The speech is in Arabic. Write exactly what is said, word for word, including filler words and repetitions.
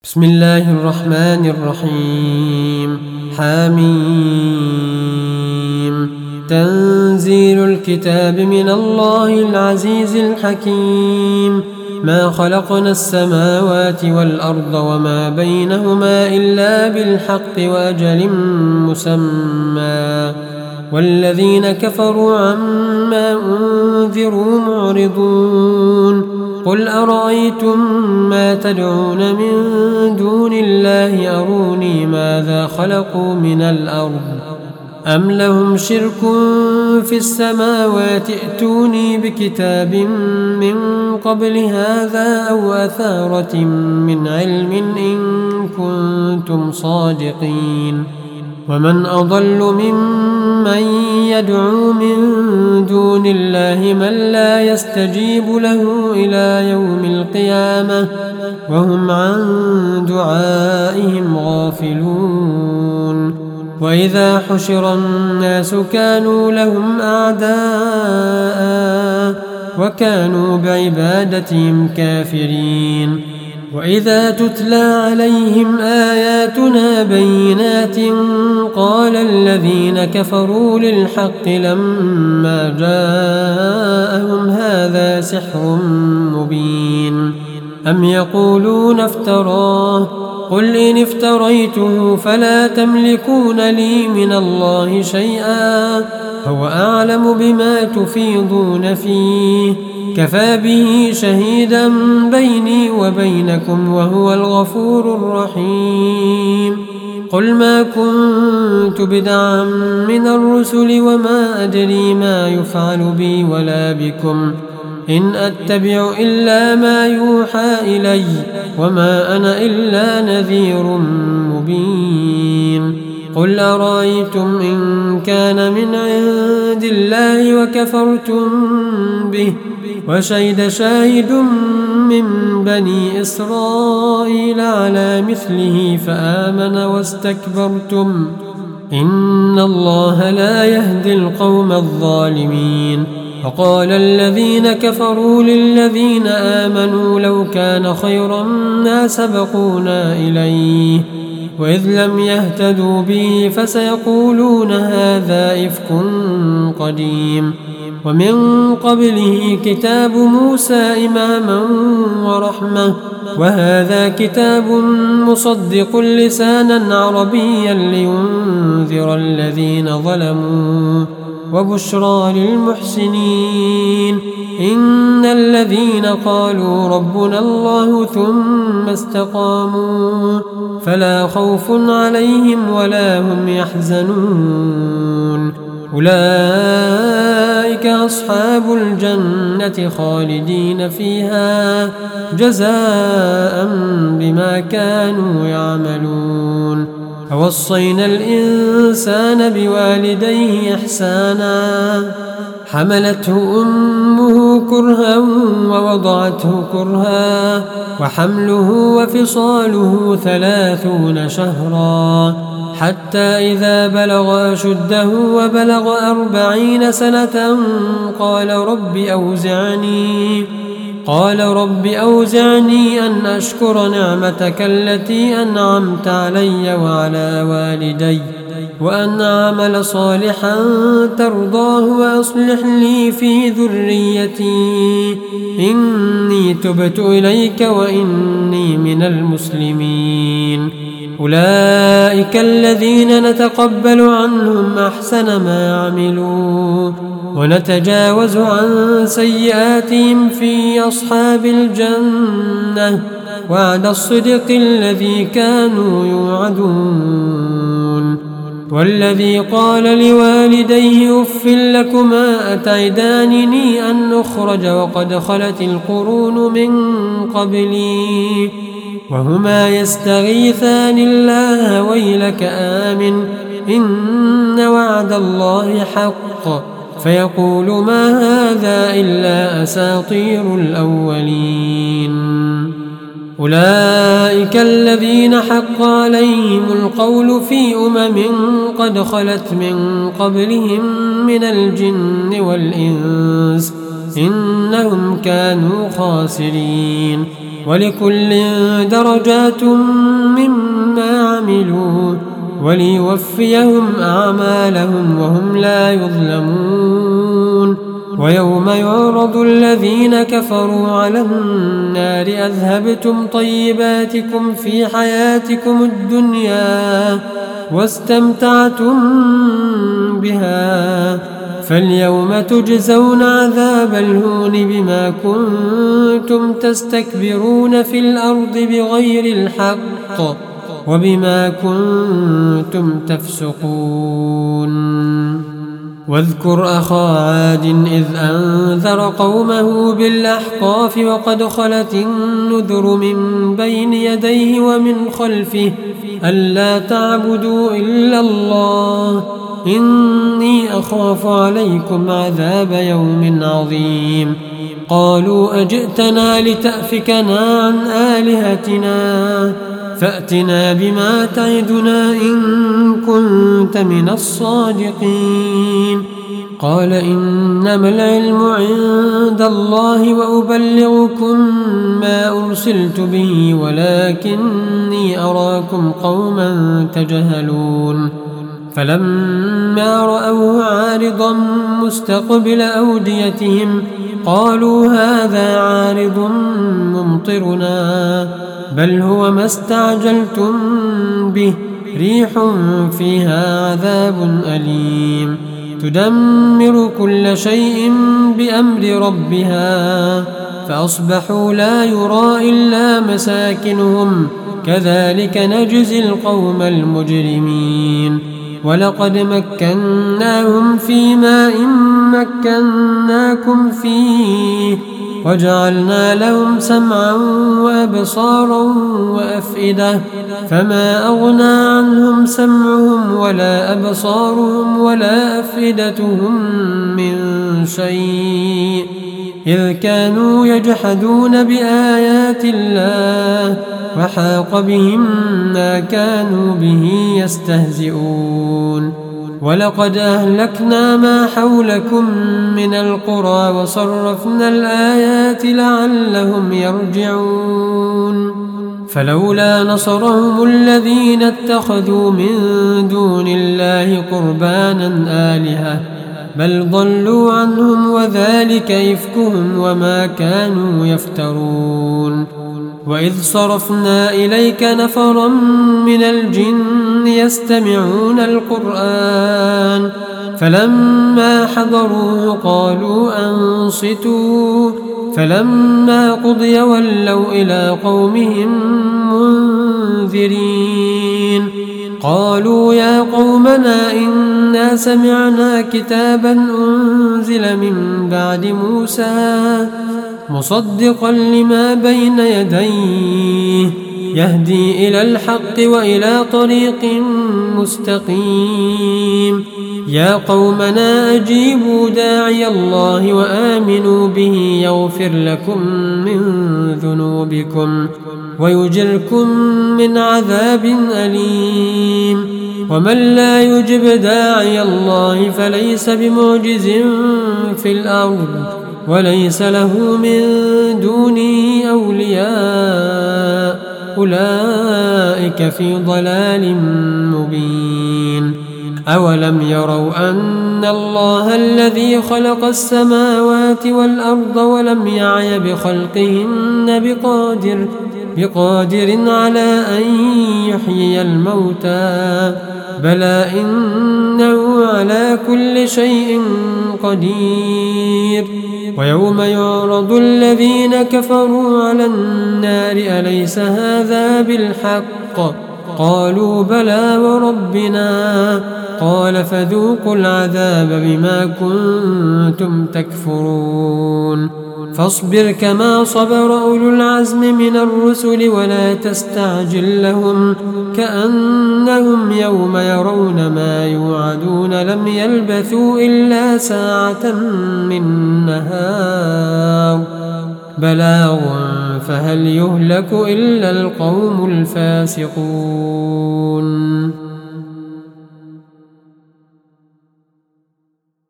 بسم الله الرحمن الرحيم. حميم. تنزيل الكتاب من الله العزيز الحكيم. ما خلقنا السماوات والأرض وما بينهما إلا بالحق وأجل مسمى، والذين كفروا عما أنذروا معرضون. قل أرأيتم ما تدعون من دون الله أروني ماذا خلقوا من الأرض أم لهم شرك في السماوات ائتوني بكتاب من قبل هذا أو أثارة من علم إن كنتم صادقين. ومن أضل ممن يدعو من دون الله من لا يستجيب له إلى يوم القيامة وهم عن دعائهم غافلون. وإذا حشر الناس كانوا لهم أعداء وكانوا بعبادتهم كافرين. وإذا تتلى عليهم آياتنا بينات قال الذين كفروا للحق لما جاءهم هذا سحر مبين. أم يقولون افتراه قل إن افتريته فلا تملكون لي من الله شيئا هو أعلم بما تفيضون فيه كفى به شهيدا بيني وبينكم وهو الغفور الرحيم. قل ما كنت بدعا من الرسل وما أدري ما يفعل بي ولا بكم إن أتبع إلا ما يوحى إلي وما أنا إلا نذير مبين. قل أرأيتم إن كان من عند الله وكفرتم به وشهد شاهد من بني إسرائيل على مثله فآمن واستكبرتم إن الله لا يهدي القوم الظالمين. وقال الذين كفروا للذين آمنوا لو كان خيرا ما سبقونا إليه وإذ لم يهتدوا به فسيقولون هذا إفك قديم. ومن قبله كتاب موسى إماما ورحمة وهذا كتاب مصدق لسانا عربيا لينذر الذين ظلموا وبشرى للمحسنين. إن الذين قالوا ربنا الله ثم استقاموا فلا خوف عليهم ولا هم يحزنون. أولئك أصحاب الجنة خالدين فيها جزاء بما كانوا يعملون. ووصينا الإنسان بوالديه إحسانا حملته أمه كرها ووضعته كرها وحمله وفصاله ثلاثون شهرا حتى إذا بلغ أشده وبلغ أربعين سنة قال رب أوزعني قال رب أوزعني أن أشكر نعمتك التي أنعمت علي وعلى والدي وأن أعمل صالحا ترضاه وأصلح لي في ذريتي إني تبت إليك وإني من المسلمين. أولئك الذين نتقبل عنهم أحسن ما عملوا ونتجاوز عن سيئاتهم في أصحاب الجنة وعد الصدق الذي كانوا يوعدون. والذي قال لوالديه أف لكما أتعدانني أن أخرج وقد خلت القرون من قبلي وهما يستغيثان الله ويلك آمن إن وعد الله حق فيقول ما هذا إلا أساطير الأولين. أولئك الذين حق عليهم القول في أمم قد خلت من قبلهم من الجن والإنس إنهم كانوا خاسرين. ولكل درجات مما عملوا وليوفيهم أعمالهم وهم لا يظلمون. ويوم يعرض الذين كفروا على النار أذهبتم طيباتكم في حياتكم الدنيا واستمتعتم بها فاليوم تجزون عذاب الهون بما كنتم تستكبرون في الأرض بغير الحق وبما كنتم تفسقون. واذكر أخا عاد إذ أنذر قومه بالأحقاف وقد خلت النذر من بين يديه ومن خلفه ألا تعبدوا إلا الله إني أخاف عليكم عذاب يوم عظيم. قالوا أجئتنا لتأفكنا عن آلهتنا فأتنا بما تعدنا إن كنت من الصادقين. قال إنما العلم عند الله وأبلغكم ما أرسلت به ولكني أراكم قوما تجهلون. فلما رأوه عارضا مستقبل أوديتهم قالوا هذا عارض ممطرنا بل هو ما استعجلتم به ريح فيها عذاب أليم تدمر كل شيء بأمر ربها فأصبحوا لا يرى إلا مساكنهم كذلك نجزي القوم المجرمين. ولقد مكناهم في ماء مكناكم فيه وجعلنا لهم سمعا وأبصارا وأفئدة فما أغنى عنهم سمعهم ولا أبصارهم ولا أفئدتهم من شيء إذ كانوا يجحدون بآيات الله وحاق بهم ما كانوا به يستهزئون. ولقد أهلكنا ما حولكم من القرى وصرفنا الآيات لعلهم يرجعون. فلولا نصرهم الذين اتخذوا من دون الله قربانا آلهة بل ضلوا عنهم وذلك إفكهم وما كانوا يفترون. وإذ صرفنا إليك نفرا من الجن يستمعون القرآن فلما حضروه قالوا أنصتوا فلما قضي ولوا إلى قومهم منذرين. قالوا يا قومنا إنا سمعنا كتابا أنزل من بعد موسى مصدقا لما بين يديه يهدي إلى الحق وإلى طريق مستقيم. يا قومنا أجيبوا داعي الله وآمنوا به يغفر لكم من ذنوبكم ويجركم من عذاب أليم. ومن لا يجب داعي الله فليس بمعجز في الأرض وليس له من دونه أولياء أولئك في ضلال مبين. أولم يروا أن الله الذي خلق السماوات والأرض ولم يعي بخلقهن بقادر بقادر على أن يحيي الموتى بلى إنه على كل شيء قدير. ويوم يعرض الذين كفروا على النار أليس هذا بالحق قالوا بلى وربنا قال فذوقوا العذاب بما كنتم تكفرون. فاصبر كما صبر أولو العزم من الرسل ولا تستعجل لهم كأنهم يوم يرون ما يوعدون لم يلبثوا إلا ساعة من نهار بلاغ فهل يهلك إلا القوم الفاسقون.